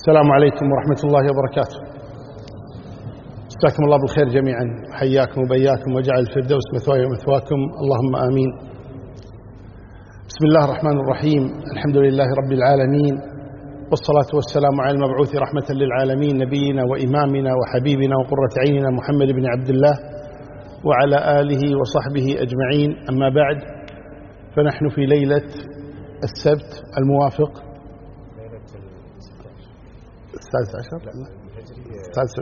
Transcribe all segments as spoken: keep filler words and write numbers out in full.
السلام عليكم ورحمة الله وبركاته. مساكم الله بالخير جميعا، حياكم وبياكم وجعل الفردوس مثواي ومثواكم، اللهم آمين. بسم الله الرحمن الرحيم، الحمد لله رب العالمين، والصلاة والسلام على المبعوث رحمة للعالمين، نبينا وإمامنا وحبيبنا وقرة عيننا محمد بن عبد الله وعلى آله وصحبه أجمعين. أما بعد، فنحن في ليلة السبت الموافق السادس عشر السادس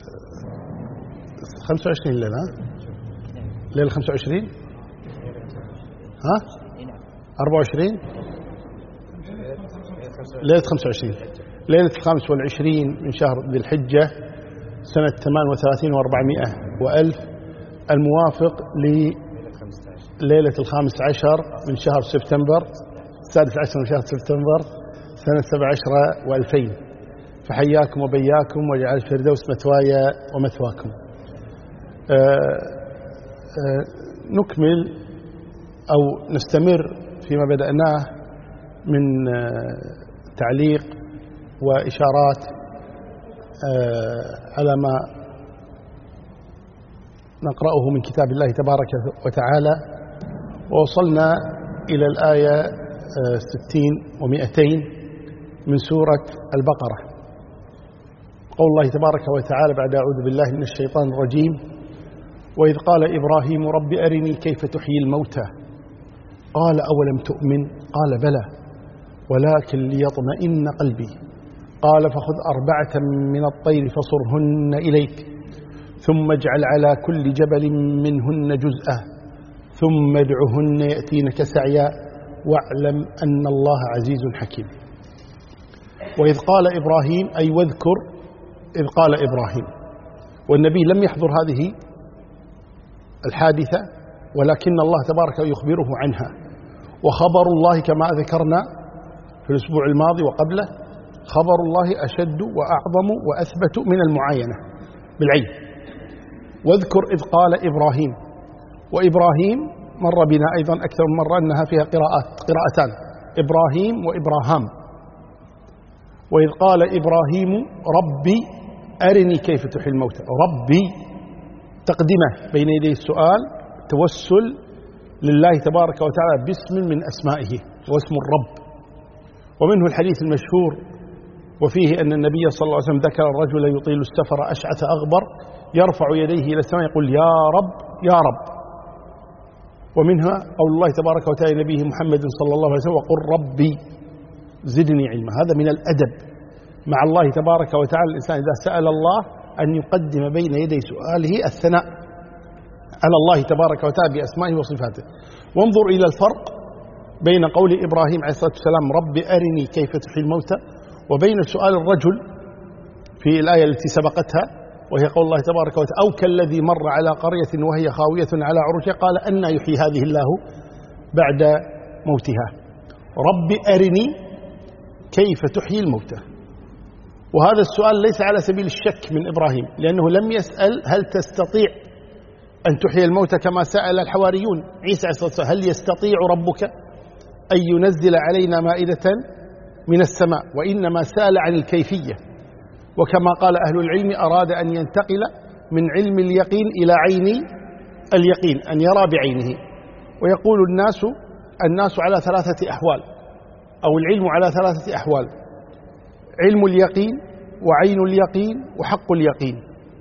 خمسة وعشرين ليلة ليلة خمسة وعشرين ها أربعة وعشرين ليلة خمسة وعشرين ليلة الخامس والعشرين من شهر ذي الحجة سنة ثمان وثلاثين وأربعمائة وألف، الموافق لليلة الخامس عشر من شهر سبتمبر السادس عشر من شهر سبتمبر سنة سبع عشر وألفين. فحياكم وبياكم وجعل الفردوس مثواي ومثواكم. آآ آآ نكمل أو نستمر فيما بدأناه من تعليق وإشارات على ما نقرأه من كتاب الله تبارك وتعالى، ووصلنا إلى الآية ستين ومئتين من سورة البقرة. قول الله تبارك وتعالى بعد أعوذ بالله من الشيطان الرجيم: وإذ قال إبراهيم رب أرني كيف تحيي الموتى قال أولم تؤمن قال بلى ولكن ليطمئن قلبي قال فخذ أربعة من الطير فصرهن إليك ثم اجعل على كل جبل منهن جزءا ثم ادعهن يأتينك سعيا واعلم أن الله عزيز حكيم. وإذ قال إبراهيم أي واذكر إذ قال إبراهيم، والنبي لم يحضر هذه الحادثة ولكن الله تبارك يخبره عنها، وخبر الله كما ذكرنا في الأسبوع الماضي وقبله خبر الله أشد وأعظم وأثبت من المعاينة بالعين. واذكر إذ قال إبراهيم، وإبراهيم مر بنا أيضا أكثر من مرة أنها فيها قراءات قراءتان، إبراهيم وإبراهام. وإذ قال إبراهيم ربي أرني كيف تحيي الموتى، ربي تقدمه بين يدي السؤال، توسل لله تبارك وتعالى باسم من أسمائه واسم الرب. ومنه الحديث المشهور وفيه أن النبي صلى الله عليه وسلم ذكر الرجل يطيل السفر أشعث أغبر يرفع يديه إلى السماء يقول يا رب يا رب. ومنها قول الله تبارك وتعالى نبيه محمد صلى الله عليه وسلم: وقل ربي زدني علما. هذا من الأدب مع الله تبارك وتعالى، الإنسان إذا سأل الله أن يقدم بين يدي سؤاله الثناء على الله تبارك وتعالى بأسمائه وصفاته. وانظر إلى الفرق بين قول إبراهيم عليه الصلاة والسلام رب أرني كيف تحيي الموتى وبين سؤال الرجل في الآية التي سبقتها وهي قول الله تبارك وتعالى: أو كالذي مر على قرية وهي خاوية على عروشها قال أنى يحيي هذه الله بعد موتها. رب أرني كيف تحيي الموتى. وهذا السؤال ليس على سبيل الشك من إبراهيم، لأنه لم يسأل هل تستطيع أن تحيي الموتى كما سأل الحواريون عيسى عليه الصلاة والسلام: هل يستطيع ربك أن ينزل علينا مائدة من السماء؟ وإنما سأل عن الكيفية. وكما قال أهل العلم أراد أن ينتقل من علم اليقين إلى عين اليقين، أن يرى بعينه. ويقول الناس الناس على ثلاثة أحوال، أو العلم على ثلاثة أحوال: علم اليقين وعين اليقين وحق اليقين.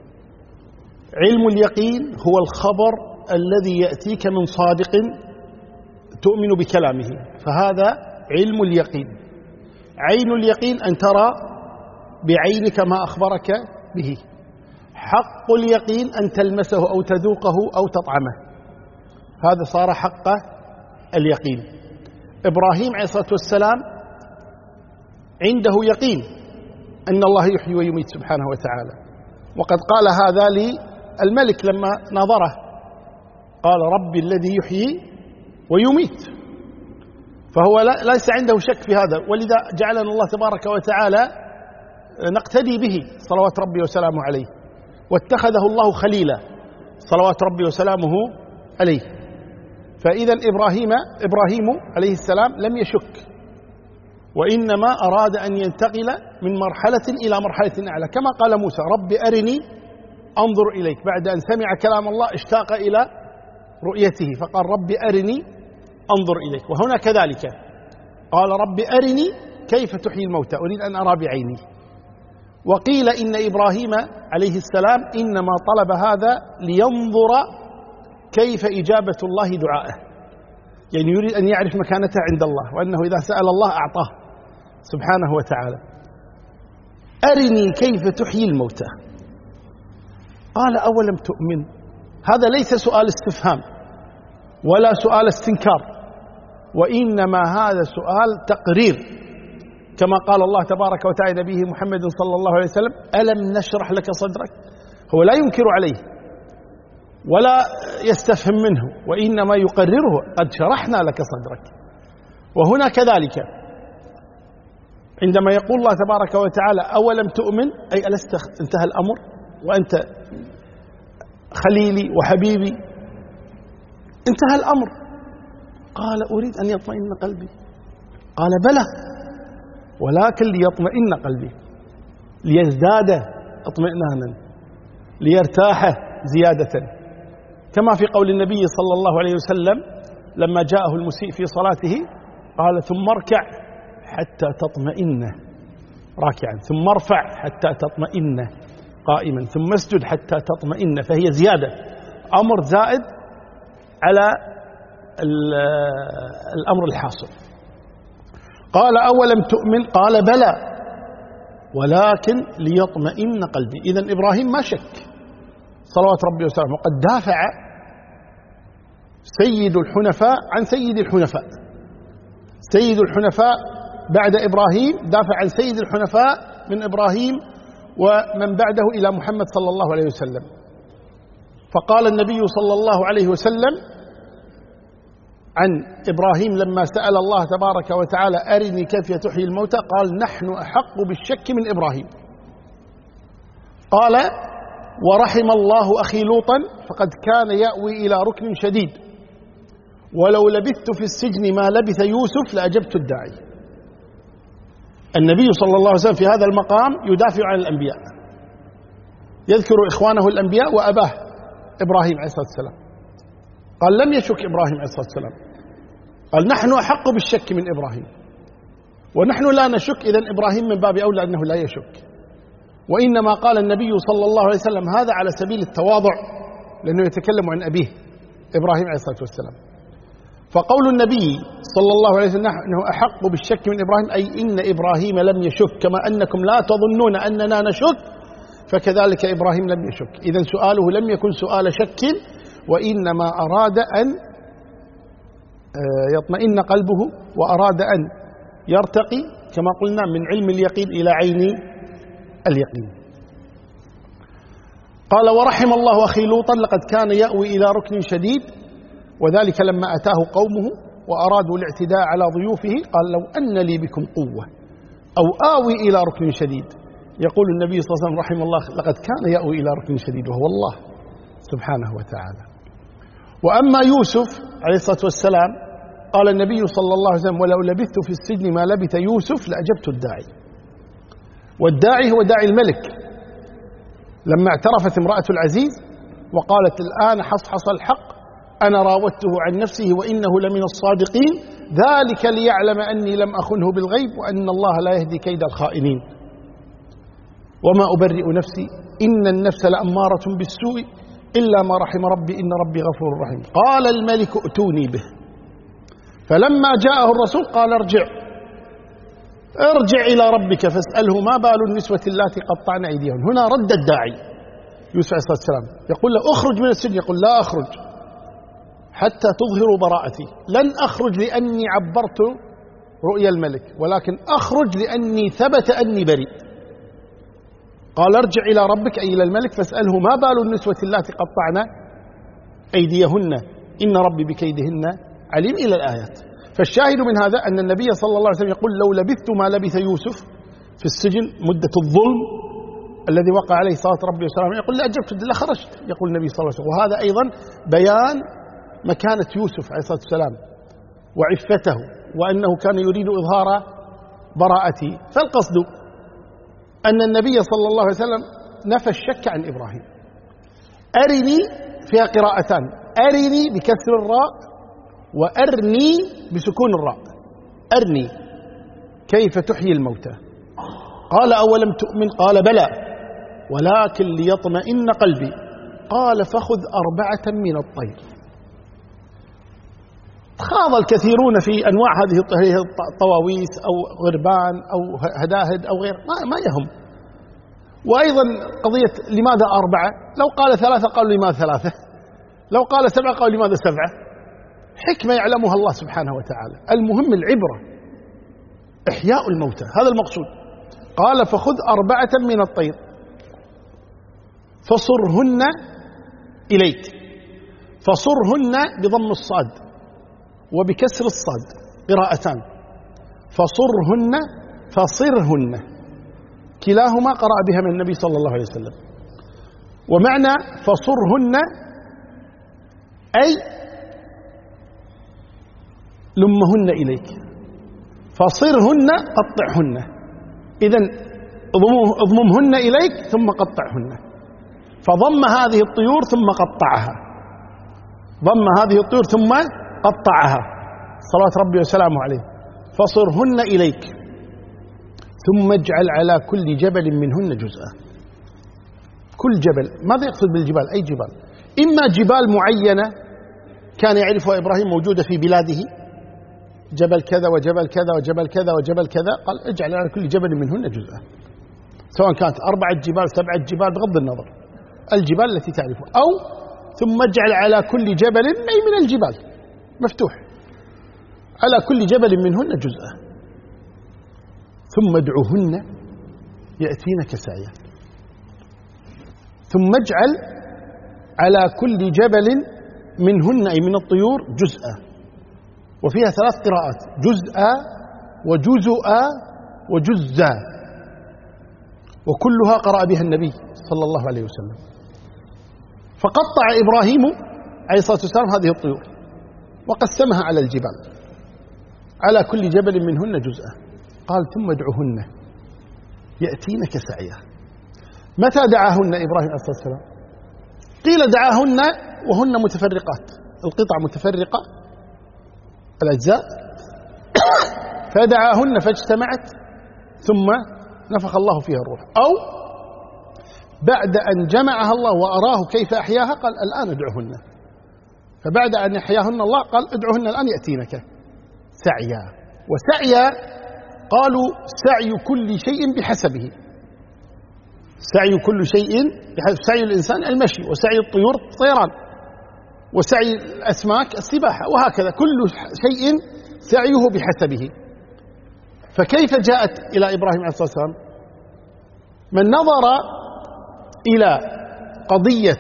علم اليقين هو الخبر الذي يأتيك من صادق تؤمن بكلامه، فهذا علم اليقين. عين اليقين أن ترى بعينك ما أخبرك به. حق اليقين أن تلمسه أو تذوقه أو تطعمه، هذا صار حق اليقين. إبراهيم عليه الصلاة والسلام عنده يقين أن الله يحيي ويميت سبحانه وتعالى، وقد قال هذا للملك لما ناظره، قال ربي الذي يحيي ويميت. فهو ليس عنده شك في هذا، ولذا جعلنا الله تبارك وتعالى نقتدي به صلوات ربي وسلامه عليه، واتخذه الله خليلا صلوات ربي وسلامه عليه. فإذا إبراهيم إبراهيم عليه السلام لم يشك وإنما أراد أن ينتقل من مرحلة إلى مرحلة أعلى، كما قال موسى رب أرني أنظر إليك، بعد أن سمع كلام الله اشتاق إلى رؤيته فقال رب أرني أنظر إليك. وهنا كذلك قال رب أرني كيف تحيي الموتى، أريد أن أرى بعيني. وقيل إن إبراهيم عليه السلام إنما طلب هذا لينظر كيف إجابة الله دعائه، يعني يريد أن يعرف مكانته عند الله، وأنه إذا سأل الله أعطاه سبحانه وتعالى. أرني كيف تحيي الموتى. قال أولم تؤمن، هذا ليس سؤال استفهام ولا سؤال استنكار، وإنما هذا سؤال تقرير، كما قال الله تبارك وتعالى نبيه محمد صلى الله عليه وسلم ألم نشرح لك صدرك. هو لا ينكر عليه ولا يستفهم منه، وإنما يقرره قد شرحنا لك صدرك. وهنا كذلك عندما يقول الله تبارك وتعالى أولم تؤمن، أي ألست انتهى الأمر وأنت خليلي وحبيبي، انتهى الأمر. قال أريد أن يطمئن قلبي. قال بلى ولكن ليطمئن قلبي، ليزداد اطمئنانا، ليرتاح زيادة، كما في قول النبي صلى الله عليه وسلم لما جاءه المسيء في صلاته قال ثم اركع حتى تطمئن راكعا، ثم ارفع حتى تطمئن قائما، ثم اسجد حتى تطمئن، فهي زيادة، أمر زائد على الأمر الحاصل. قال أولم تؤمن، قال بلى ولكن ليطمئن قلبي. إذن إبراهيم ما شك صلوات ربي وسلامه، وقد دافع سيد الحنفاء عن سيد الحنفاء. سيد الحنفاء بعد إبراهيم دافع عن سيد الحنفاء من إبراهيم ومن بعده إلى محمد صلى الله عليه وسلم. فقال النبي صلى الله عليه وسلم عن إبراهيم لما سأل الله تبارك وتعالى أرني كيف تحيي الموتى، قال نحن أحق بالشك من إبراهيم. قال ورحم الله أخي لوطا فقد كان يأوي إلى ركن شديد، ولو لبثت في السجن ما لبث يوسف لأجبت الداعي. النبي صلى الله عليه وسلم في هذا المقام يدافع عن الأنبياء، يذكر إخوانه الأنبياء وأباه إبراهيم عليه الصلاة والسلام. قال لم يشك إبراهيم عليه الصلاة والسلام، قال نحن أحق بالشك من إبراهيم، ونحن لا نشك، إذن إبراهيم من باب أولى أنه لا يشك. وإنما قال النبي صلى الله عليه وسلم هذا على سبيل التواضع، لأنه يتكلم عن أبيه إبراهيم عليه الصلاة والسلام. فقول النبي صلى الله عليه وسلم أنه أحق بالشك من إبراهيم، أي إن إبراهيم لم يشك، كما أنكم لا تظنون أننا نشك فكذلك إبراهيم لم يشك. إذن سؤاله لم يكن سؤال شك، وإنما أراد أن يطمئن قلبه، وأراد أن يرتقي كما قلنا من علم اليقين إلى عين اليقين. قال ورحم الله أخي لوطا لقد كان يأوي إلى ركن شديد، وذلك لما أتاه قومه وأرادوا الاعتداء على ضيوفه قال لو أن لي بكم قوة أو آوي إلى ركن شديد. يقول النبي صلى الله عليه وسلم رحمه الله لقد كان يأوي إلى ركن شديد، وهو الله سبحانه وتعالى. وأما يوسف عليه الصلاة والسلام قال النبي صلى الله عليه وسلم ولو لبثت في السجن ما لبث يوسف لأجبت الداعي. والداعي هو داعي الملك. لما اعترفت امرأة العزيز وقالت الآن حصحص الحق أنا راودته عن نفسه وإنه لمن الصادقين، ذلك ليعلم أني لم أخنه بالغيب وأن الله لا يهدي كيد الخائنين، وما أبرئ نفسي إن النفس لأمارة بالسوء إلا ما رحم ربي إن ربي غفور رحيم. قال الملك ائتوني به، فلما جاءه الرسول قال ارجع ارجع إلى ربك فاسأله ما بال النسوة اللاتي قطعن أيديهن. هنا رد الداعي يوسف عليه الصلاة والسلام، يقول له اخرج من السجن، يقول لا أخرج حتى تظهروا براءتي، لن أخرج لأني عبرت رؤيا الملك، ولكن أخرج لأني ثبت أني بريء. قال ارجع إلى ربك أي إلى الملك فاسأله ما بال النسوة اللاتي قطعن أيديهن إن ربي بكيدهن عليم إلى الآيات. فالشاهد من هذا أن النبي صلى الله عليه وسلم يقول لو لبثت ما لبث يوسف في السجن مدة الظلم الذي وقع عليه صلاة ربي وسلامه، يقول لأجبت لخرجت، يقول النبي صلى الله عليه وسلم. وهذا أيضا بيان مكانة يوسف عليه الصلاة والسلام وعفته، وأنه كان يريد إظهار براءتي. فالقصد أن النبي صلى الله عليه وسلم نفى الشك عن إبراهيم. أرني فيها قراءتان، أرني بكسر الراء وأرني بسكون الراء. أرني كيف تحيي الموتى. قال أولم تؤمن؟ قال بلى ولكن ليطمئن قلبي. قال فخذ أربعة من الطير. خاض الكثيرون في أنواع هذه الطواويس أو غربان أو هداهد أو غير، ما, ما يهم. وأيضا قضية لماذا أربعة؟ لو قال ثلاثة قالوا لماذا ثلاثة، لو قال سبعة قالوا لماذا سبعة. حكمة يعلمها الله سبحانه وتعالى. المهم العبرة إحياء الموتى، هذا المقصود. قال فخذ أربعة من الطير فصرهن إليك. فصرهن بضم الصاد وبكسر الصاد قراءتان، فصرهن فصرهن، كلاهما قرأ بها من النبي صلى الله عليه وسلم. ومعنى فصرهن أي لمهن إليك، فصرهن قطعهن. إذن اضممهن إليك ثم قطعهن. فضم هذه الطيور ثم قطعها، ضم هذه الطيور ثم قطعها صلوات ربي وسلامه عليه. فصرهن إليك ثم اجعل على كل جبل منهن جزءا. كل جبل، ماذا يقصد بالجبال؟ أي جبال؟ إما جبال معينة كان يعرفها إبراهيم موجودة في بلاده، جبل كذا وجبل كذا وجبل كذا وجبل كذا، قال اجعل على كل جبل منهن جزءا، سواء كانت أربعة جبال سبعة جبال بغض النظر، الجبال التي تعرفها. أو ثم اجعل على كل جبل أي من الجبال مفتوح، على كل جبل منهن جزءا، ثم ادعوهن يأتينك سعيا. ثم اجعل على كل جبل منهن أي من الطيور جزءا. وفيها ثلاث قراءات، جزءا وجزءا وجزا، وكلها قرأ بها النبي صلى الله عليه وسلم. فقطع إبراهيم عليه الصلاة والسلام هذه الطيور وقسمها على الجبال، على كل جبل منهن جزءا. قال ثم ادعوهن يأتينك سعيا. متى دعاهن إبراهيم عليه الصلاة والسلام؟ قيل دعاهن وهن متفرقات، القطع متفرقة الأجزاء، فدعاهن فاجتمعت ثم نفخ الله فيها الروح، أو بعد أن جمعها الله وأراه كيف أحياها قال الآن ادعوهن. فبعد أن يحياهن الله قال ادعوهن الآن يأتينك سعيا. وسعيا قالوا سعي كل شيء بحسبه، سعي كل شيء بحسب، سعي الإنسان المشي، وسعي الطيور الطيران، وسعي الأسماك السباحة، وهكذا كل شيء سعيه بحسبه. فكيف جاءت إلى إبراهيم عليه الصلاة والسلام؟ من نظر إلى قضية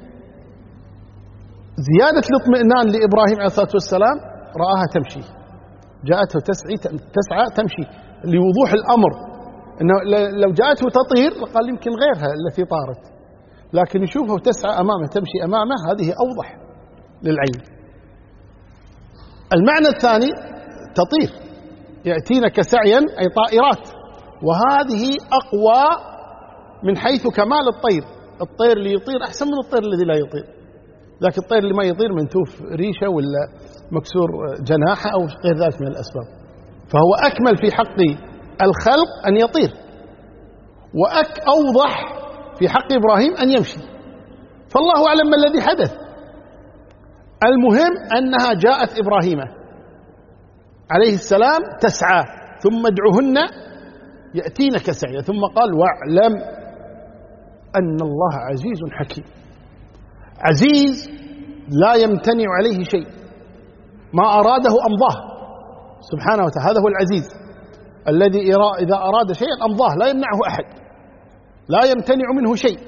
زيادة الاطمئنان لإبراهيم عليه الصلاة والسلام رآها تمشي، جاءته تسعى تسعى تمشي لوضوح الأمر. إنه لو جاءته تطير قال يمكن غيرها التي طارت، لكن يشوفه تسعى أمامه تمشي أمامه، هذه أوضح للعين. المعنى الثاني تطير، يأتينك سعيا أي طائرات، وهذه أقوى من حيث كمال الطير. الطير اللي يطير أحسن من الطير الذي لا يطير، لكن الطير اللي ما يطير منتوف ريشة ولا مكسور جناحه أو غير ذلك من الأسباب. فهو أكمل في حق الخلق أن يطير، وأك أوضح في حق إبراهيم أن يمشي. فالله أعلم ما الذي حدث. المهم أنها جاءت إبراهيم عليه السلام تسعى، ثم ادعوهن يأتينك سعيا، ثم قال واعلم أن الله عزيز حكيم. عزيز لا يمتنع عليه شيء، ما أراده أمضاه سبحانه وتعالى، هذا هو العزيز الذي إذا أراد شيئا أمضاه لا يمنعه أحد، لا يمتنع منه شيء،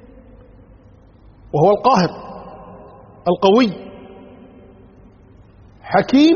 وهو القاهر القوي. حكيم،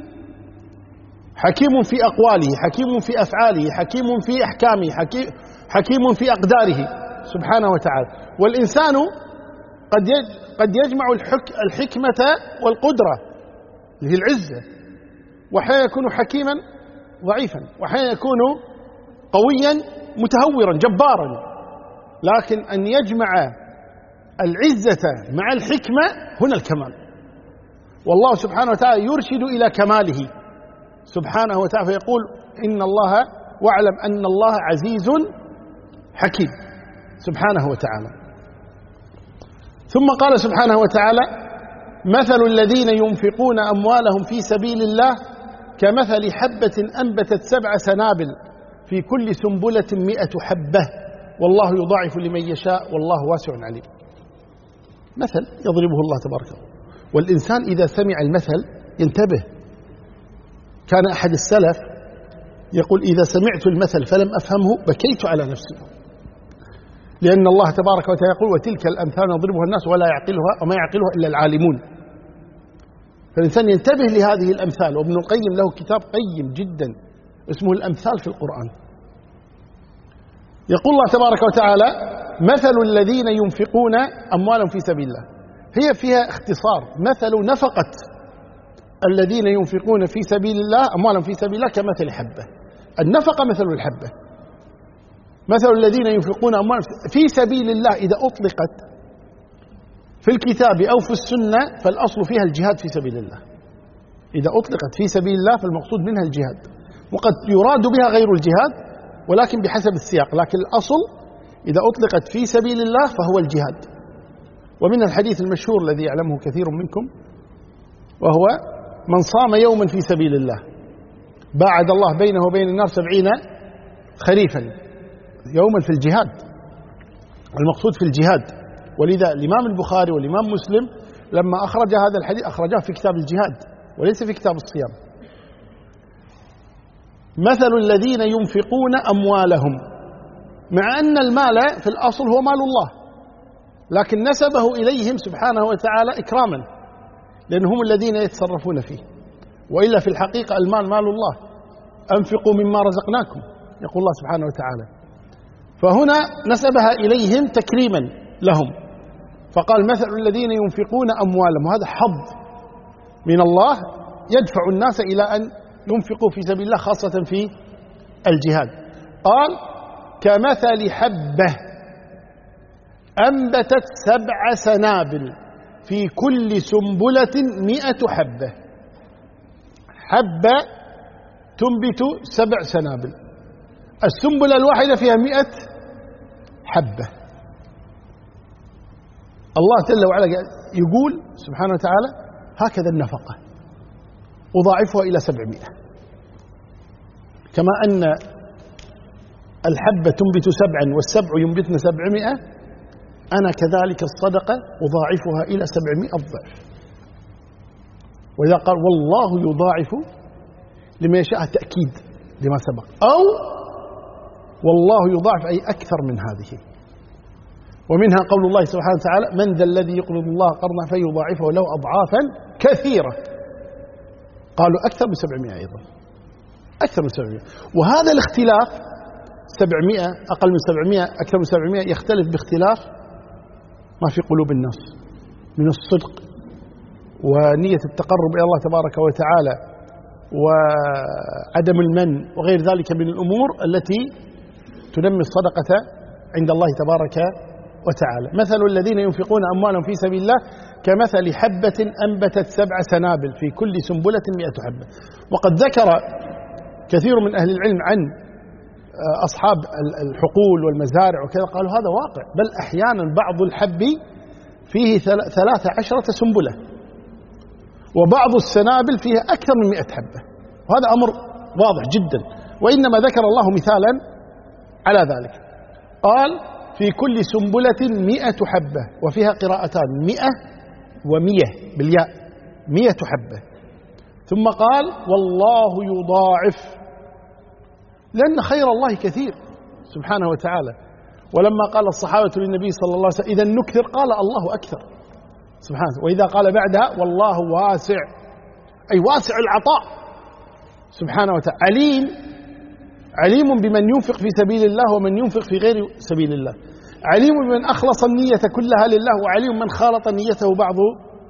حكيم في أقواله، حكيم في أفعاله، حكيم في أحكامه، حكيم في أقداره سبحانه وتعالى. والإنسان قد قد يجمع الحكمة والقدرة اللي هي العزة، وأحيانا يكون حكيما ضعيفا، وأحيانا يكون قويا متهورا جبارا. لكن أن يجمع العزة مع الحكمة هنا الكمال، والله سبحانه وتعالى يرشد إلى كماله سبحانه وتعالى، فيقول إن الله واعلم أن الله عزيز حكيم سبحانه وتعالى. ثم قال سبحانه وتعالى: مثل الذين ينفقون أموالهم في سبيل الله كمثل حبة أنبتت سبع سنابل في كل سنبلة مئة حبة والله يضاعف لمن يشاء والله واسع عليم. مثل يضربه الله تبارك وتعالى، والإنسان إذا سمع المثل ينتبه. كان أحد السلف يقول: إذا سمعت المثل فلم أفهمه بكيت على نفسي، لأن الله تبارك وتعالى يقول: وتلك الأمثال نضربها الناس ولا يعقلها وما يعقلها إلا العالمون. فالإنسان ينتبه لهذه الأمثال. وابن القيم له كتاب قيم جدا اسمه الأمثال في القرآن. يقول الله تبارك وتعالى: مثل الذين ينفقون أموالهم في سبيل الله، هي فيها اختصار. مثل نفقة الذين ينفقون في سبيل الله أموالهم في سبيل الله كمثل حبة. النفقة مثل الحبة. مثل الذين ينفقون أموالهم في سبيل الله إذا أطلقت في الكتاب أو في السنة فالأصل فيها الجهاد في سبيل الله. إذا أطلقت في سبيل الله فالمقصود منها الجهاد، وقد يراد بها غير الجهاد ولكن بحسب السياق، لكن الأصل إذا أطلقت في سبيل الله فهو الجهاد. ومن الحديث المشهور الذي يعلمه كثير منكم، وهو: من صام يوما في سبيل الله باعد الله بينه وبين النار سبعين خريفا. يوما في الجهاد، المقصود في الجهاد. ولذا الإمام البخاري والإمام مسلم لما أخرج هذا الحديث أخرجاه في كتاب الجهاد وليس في كتاب الصيام. مثل الذين ينفقون أموالهم، مع أن المال في الأصل هو مال الله، لكن نسبه إليهم سبحانه وتعالى إكراما، لأنهم الذين يتصرفون فيه، وإلا في الحقيقة المال مال الله. أنفقوا مما رزقناكم يقول الله سبحانه وتعالى، فهنا نسبها إليهم تكريما لهم، فقال: مثل الذين ينفقون أموالهم، وهذا حظ من الله يدفع الناس إلى أن ينفقوا في سبيل الله خاصة في الجهاد. قال: كمثل حبة أنبتت سبع سنابل في كل سنبلة مئة حبة. حبة تنبت سبع سنابل، السنبلة الواحدة فيها مئة حبة. الله جل وعلا يقول سبحانه وتعالى: هكذا النفقة أضاعفها إلى سبعمائة. كما أن الحبة تنبت سبعا والسبع ينبتن سبعمائة، أنا كذلك الصدقة أضاعفها إلى سبعمائة ضعف. وإذا قال والله يضاعف لما يشاء تأكيد لما سبق، أو والله يضاعف أي أكثر من هذه. ومنها قول الله سبحانه وتعالى: من ذا الذي يقرض الله قرضا فيضاعفه له أضعافا كثيرة. قالوا أكثر من سبعمائة أيضا، أكثر من سبعمائة. وهذا الاختلاف سبعمائة أقل من سبعمائة أكثر من سبعمائة يختلف باختلاف ما في قلوب الناس من الصدق ونية التقرب إلى الله تبارك وتعالى وعدم المن وغير ذلك من الأمور التي تنمي الصدقة عند الله تبارك وتعالى. مثل الذين ينفقون أموالهم في سبيل الله كمثل حبة أنبتت سبع سنابل في كل سنبلة مئة حبة. وقد ذكر كثير من أهل العلم عن أصحاب الحقول والمزارع وكذا، قالوا هذا واقع، بل أحيانا بعض الحب فيه ثلاث عشرة سنبلة، وبعض السنابل فيها أكثر من مئة حبة، وهذا أمر واضح جدا. وإنما ذكر الله مثالا على ذلك، قال: في كل سنبلة مئة حبة، وفيها قراءتان: مئة ومية بالياء، مئة حبة. ثم قال: والله يضاعف، لأن خير الله كثير سبحانه وتعالى. ولما قال الصحابة للنبي صلى الله عليه وسلم: إذا نكثر، قال: الله أكثر سبحانه. وإذا قال بعدها: والله واسع، أي واسع العطاء سبحانه وتعالى. عليم، عليم بمن ينفق في سبيل الله ومن ينفق في غير سبيل الله، عليم بمن أخلص النية كلها لله، وعليم من خالط نيته بعض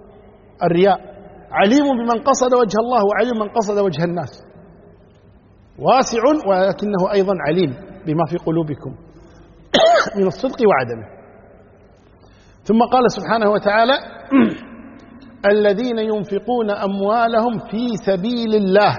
الرياء، عليم بمن قصد وجه الله وعليم من قصد وجه الناس. واسع ولكنه أيضا عليم بما في قلوبكم من الصدق وعدمه. ثم قال سبحانه وتعالى الذين ينفقون أموالهم في سبيل الله،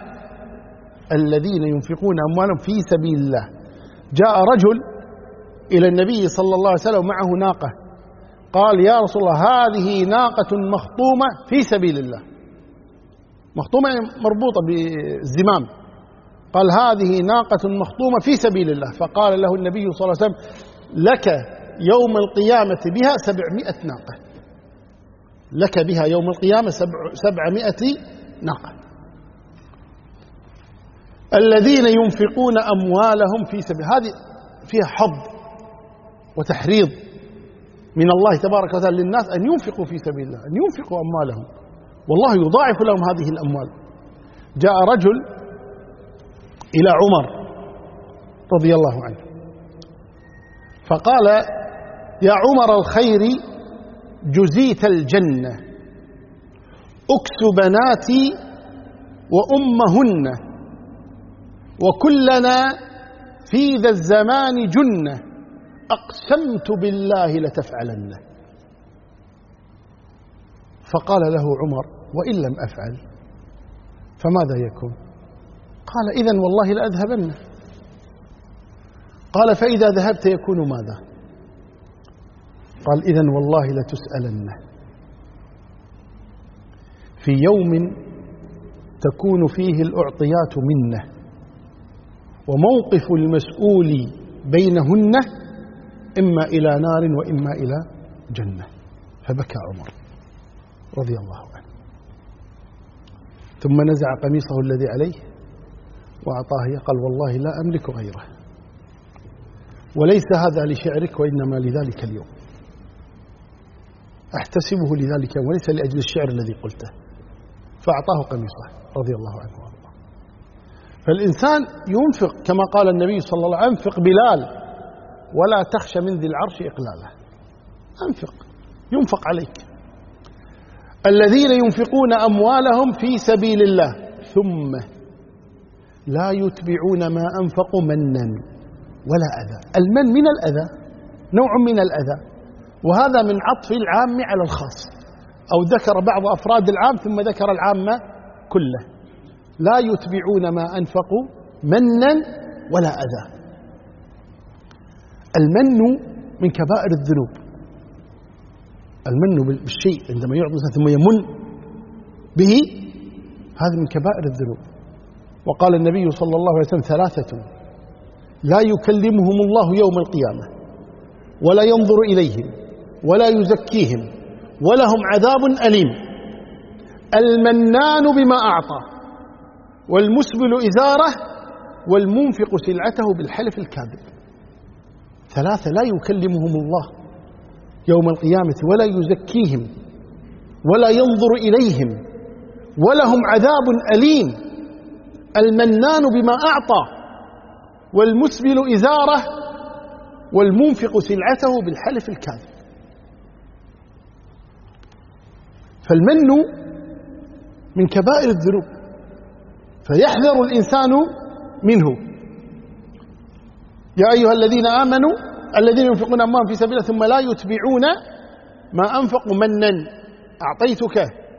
الذين ينفقون أموالهم في سبيل الله. جاء رجل إلى النبي صلى الله عليه وسلم معه ناقة، قال يا رسول الله هذه ناقة مخطومة في سبيل الله، مخطومة مربوطة بالزمام، قال هذه ناقة مخطومة في سبيل الله. فقال له النبي صلى الله عليه وسلم لك يوم القيامة بها سبعمائة ناقة، لك بها يوم القيامة سبعمائة ناقة. الذين ينفقون أموالهم في سبيل، هذه فيها حظ وتحريض من الله تبارك وتعالى للناس أن ينفقوا في سبيل الله، أن ينفقوا أموالهم، والله يضاعف لهم هذه الأموال. جاء رجل إلى عمر رضي الله عنه فقال يا عمر الخير جزيت الجنة، أكس بناتي وأمهن وكلنا في ذا الزمان جنة، أقسمت بالله لتفعلن. فقال له عمر وإن لم أفعل فماذا يكون؟ قال إذن والله لأذهبن. قال فإذا ذهبت يكون ماذا؟ قال إذن والله لتسألن في يوم تكون فيه الأعطيات منه وموقف المسؤول بينهن إما إلى نار وإما إلى جنة. فبكى عمر رضي الله عنه، ثم نزع قميصه الذي عليه وأعطاه، قال والله لا أملك غيره، وليس هذا لشعرك وإنما لذلك اليوم، أحتسبه لذلك وليس لأجل الشعر الذي قلته. فأعطاه قميصه رضي الله عنه وارضاه. فالإنسان ينفق كما قال النبي صلى الله عليه وسلم أنفق بلال ولا تخشى من ذي العرش إقلاله، أنفق ينفق عليك. الذين ينفقون أموالهم في سبيل الله ثم لا يتبعون ما أنفقوا منا ولا أذى. المن من الأذى، نوع من الأذى، وهذا من عطف العام على الخاص، أو ذكر بعض أفراد العام ثم ذكر العامة كله. لا يتبعون ما أنفقوا منا ولا أذى. المن من كبائر الذنوب، المن بالشيء عندما يعطي ثم يمن به هذا من كبائر الذنوب. وقال النبي صلى الله عليه وسلم ثلاثة لا يكلمهم الله يوم القيامة ولا ينظر إليهم ولا يزكيهم ولهم عذاب أليم: المنان بما أعطى، والمسبل إزاره، والمنفق سلعته بالحلف الكاذب. ثلاثة لا يكلمهم الله يوم القيامة ولا يزكيهم ولا ينظر إليهم ولهم عذاب أليم: المنان بما أعطى، والمسبل إزاره، والمنفق سلعته بالحلف الكاذب. فالمن من كبائر الذنوب، فيحذر الإنسان منه. يا أيها الذين آمنوا الذين ينفقون أموالهم في سبيل الله ثم لا يتبعون ما أنفقوا منا. أعطيتك،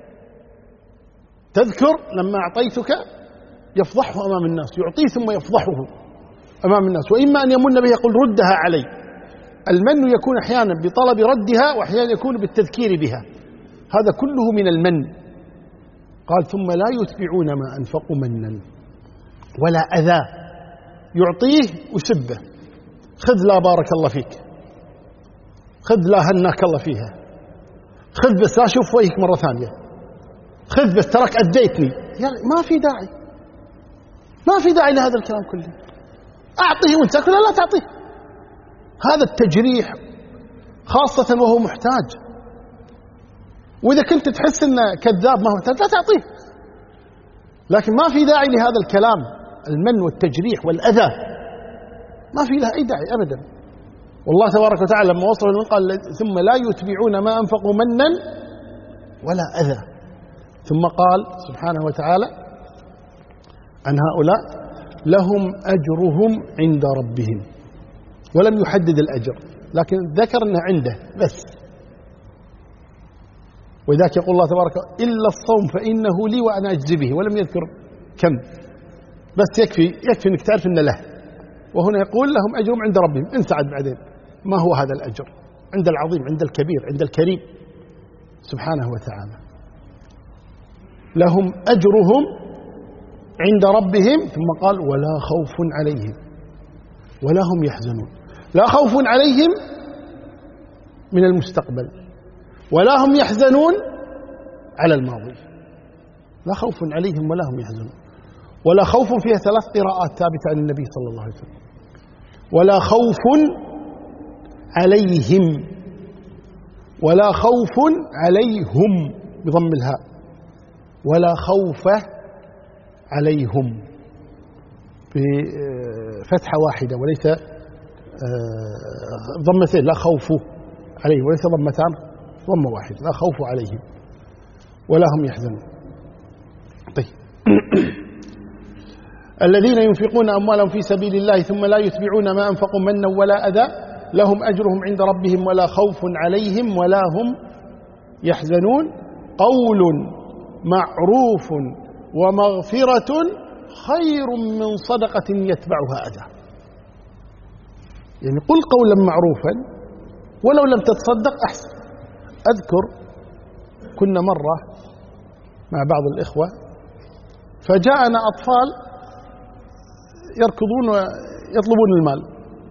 تذكر لما أعطيتك يفضحه أمام الناس، يعطيه ثم يفضحه أمام الناس، وإما أن يمن به يقول ردها علي. المن يكون أحيانا بطلب ردها وأحيانا يكون بالتذكير بها، هذا كله من المن. قال ثم لا يتبعون ما أنفقوا منا ولا أذى، يعطيه وسبه: خذ لا بارك الله فيك، خذ لا هناك الله فيها، خذ بس لا أشوف وجهك مرة ثانية، خذ بس ترك أديتني. يعني ما في داعي، ما في داعي لهذا الكلام كله. أعطيه وانت تأكل لا تعطيه. هذا التجريح خاصة وهو محتاج، وإذا كنت تحس أنه كذاب ما هو محتاج لا تعطيه. لكن ما في داعي لهذا الكلام، المن والتجريح والأذى ما في له أي داعي أبدا. والله تبارك وتعالى لما وصل قال ثم لا يتبعون ما أنفقوا منا ولا أذى. ثم قال سبحانه وتعالى عن هؤلاء: لهم أجرهم عند ربهم، ولم يحدد الأجر، لكن ذكر أنه عنده بس. ولذلك يقول الله تبارك إلا الصوم فإنه لي وأنا أجزي به، ولم يذكر كم، بس يكفي يكفي أنك تعرف أن له. وهنا يقول لهم أجرهم عند ربهم، انسعد بعدين ما هو هذا الأجر، عند العظيم، عند الكبير، عند الكريم سبحانه وتعالى. لهم أجرهم عند ربهم، ثم قال ولا خوف عليهم ولا هم يحزنون. لا خوف عليهم من المستقبل، ولا هم يحزنون على الماضي. لا خوف عليهم ولا هم يحزنون. ولا خوف فيها ثلاث قراءات ثابتة عن النبي صلى الله عليه وسلم. ولا خوف عليهم، ولا خوف عليهم بضم الهاء، ولا خوف عليهم بفتحة واحدة وليس ضمتين. لا خوف عليهم وليس ضمتان، ضمة واحدة. لا خوف عليهم ولا هم يحزنون. طيب الذين ينفقون أموالهم في سبيل الله ثم لا يتبعون ما أنفقوا منا ولا أذى لهم أجرهم عند ربهم ولا خوف عليهم ولا هم يحزنون. قول معروف ومغفرة خير من صدقة يتبعها أذى. يعني قل قولا معروفا ولو لم تتصدق أحسن. أذكر كنا مرة مع بعض الإخوة فجاءنا أطفال يركضون ويطلبون المال،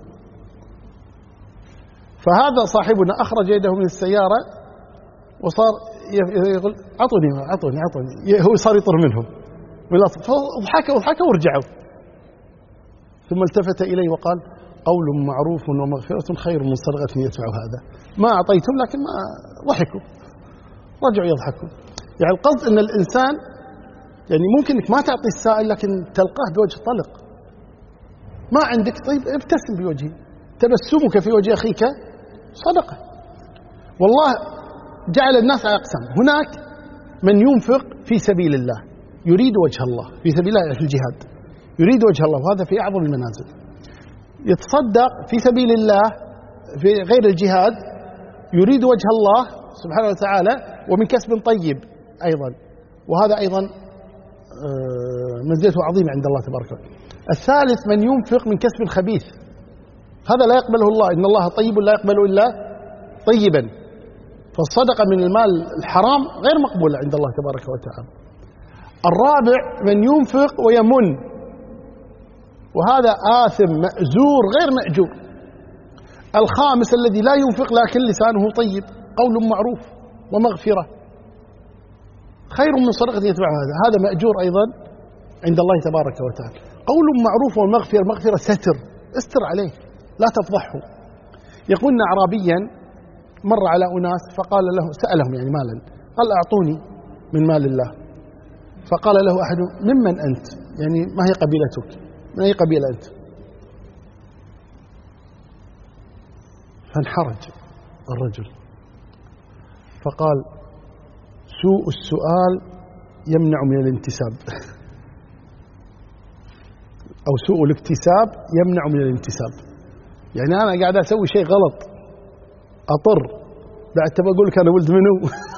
فهذا صاحبنا أخرج يده من السيارة وصار يقول عطوني عطوني عطوني، هو صار يطر منهم، فضحكوا وضحكوا ورجعوا. ثم التفت إلي وقال قول معروف ومغفرة خير من صدقة يدفع هذا. ما أعطيتهم لكن ما ضحكوا، رجعوا يضحكوا. يعني القصد أن الإنسان يعني ممكن إنك ما تعطي السائل لكن تلقاه بوجه طلق. ما عندك طيب ابتسم بوجهه، تبسمك في وجه أخيك صدقة. والله جعل الناس على أقسام. هناك من ينفق في سبيل الله يريد وجه الله، في سبيل الله في الجهاد يريد وجه الله، وهذا في أعظم المنازل. يتصدق في سبيل الله في غير الجهاد يريد وجه الله سبحانه وتعالى ومن كسب طيب أيضا، وهذا أيضا منزلته عظيمة عند الله تبارك وتعالى. الثالث من ينفق من كسب خبيث، هذا لا يقبله الله، إن الله طيب لا يقبل إلا طيبا. فالصدقة من المال الحرام غير مقبولة عند الله تبارك وتعالى. الرابع من ينفق ويمن، وهذا آثم مأزور غير مأجور. الخامس الذي لا ينفق لكن لسانه طيب، قول معروف ومغفرة خير من صدقة يتبع هذا، هذا مأجور أيضا عند الله تبارك وتعالى. قول معروف ومغفرة، مغفرة ستر، استر عليه لا تفضحه. يقولون أعرابيا مر على أناس فقال له، سألهم يعني مالا، قال أعطوني من مال الله. فقال له أحدهم ممن أنت، يعني ما هي قبيلتك، من أي قبيلة أنت؟ فانحرج الرجل فقال سوء السؤال يمنع من الانتساب أو سوء الاكتساب يمنع من الانتساب. يعني أنا قاعد أسوي شيء غلط أطر بعد تبى أقول لك أنا ولد منو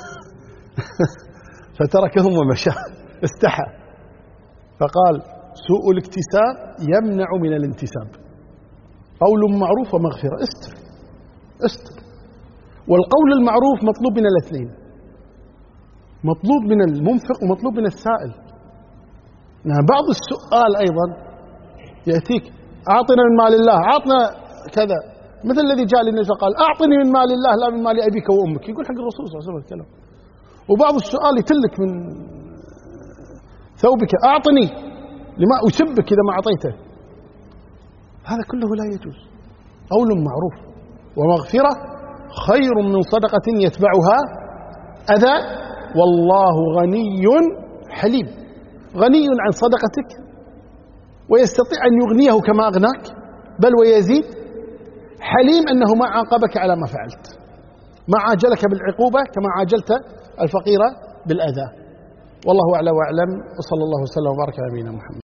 فتركهم ومشى استحى. فقال سوء الاكتساب يمنع من الانتساب، قول معروف ومغفرة، استر استر. والقول المعروف مطلوب من الاثنين، مطلوب من المنفق ومطلوب من السائل. يعني بعض السؤال أيضا يأتيك أعطنا من مال الله، أعطنا كذا، مثل الذي جاء للنبي قال أعطني من مال الله لا من مال أبيك وأمك، يقول حق الرسول صلى الله عليه وسلم. وبعض السؤال يتلك من ثوبك أعطني لما أسبك إذا ما أعطيته، هذا كله لا يجوز. قول معروف ومغفرة خير من صدقة يتبعها أذى، والله غني حليم. غني عن صدقتك ويستطيع أن يغنيه كما أغناك بل ويزيد، حليم أنه ما عاقبك على ما فعلت، ما عاجلك بالعقوبة كما عاجلت الفقير بالأذى. والله أعلى وأعلم، وصلى الله وسلم وبارك على نبينا محمد.